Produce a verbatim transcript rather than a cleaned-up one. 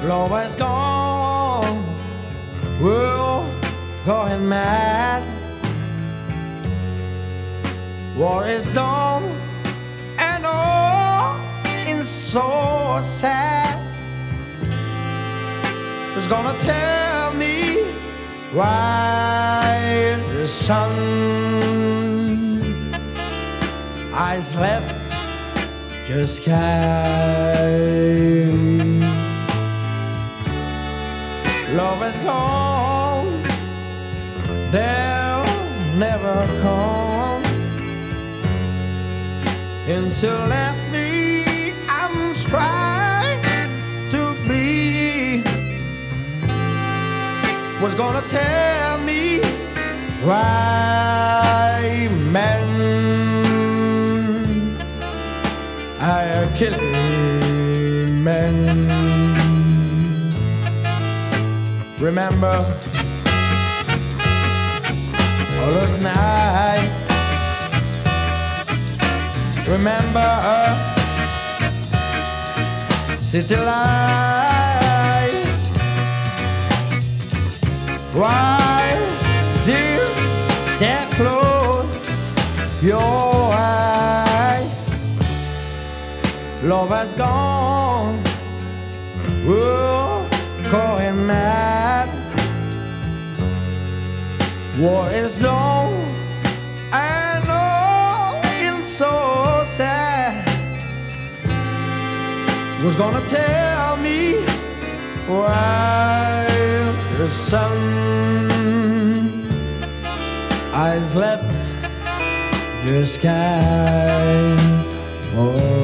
love is gone, we're going mad. War is done, and all is so sad. Who's gonna tell me why the sun eyes left your sky? Love is gone, they'll never come. And she left me, I'm trying to be. Was gonna tell me why men are killing men. Remember all those nights. Remember city life. Why did that close your eyes? Love has gone, we're going mad. War is on, I know it's so sad. Who's gonna tell me why the sun eyes left the sky? Oh.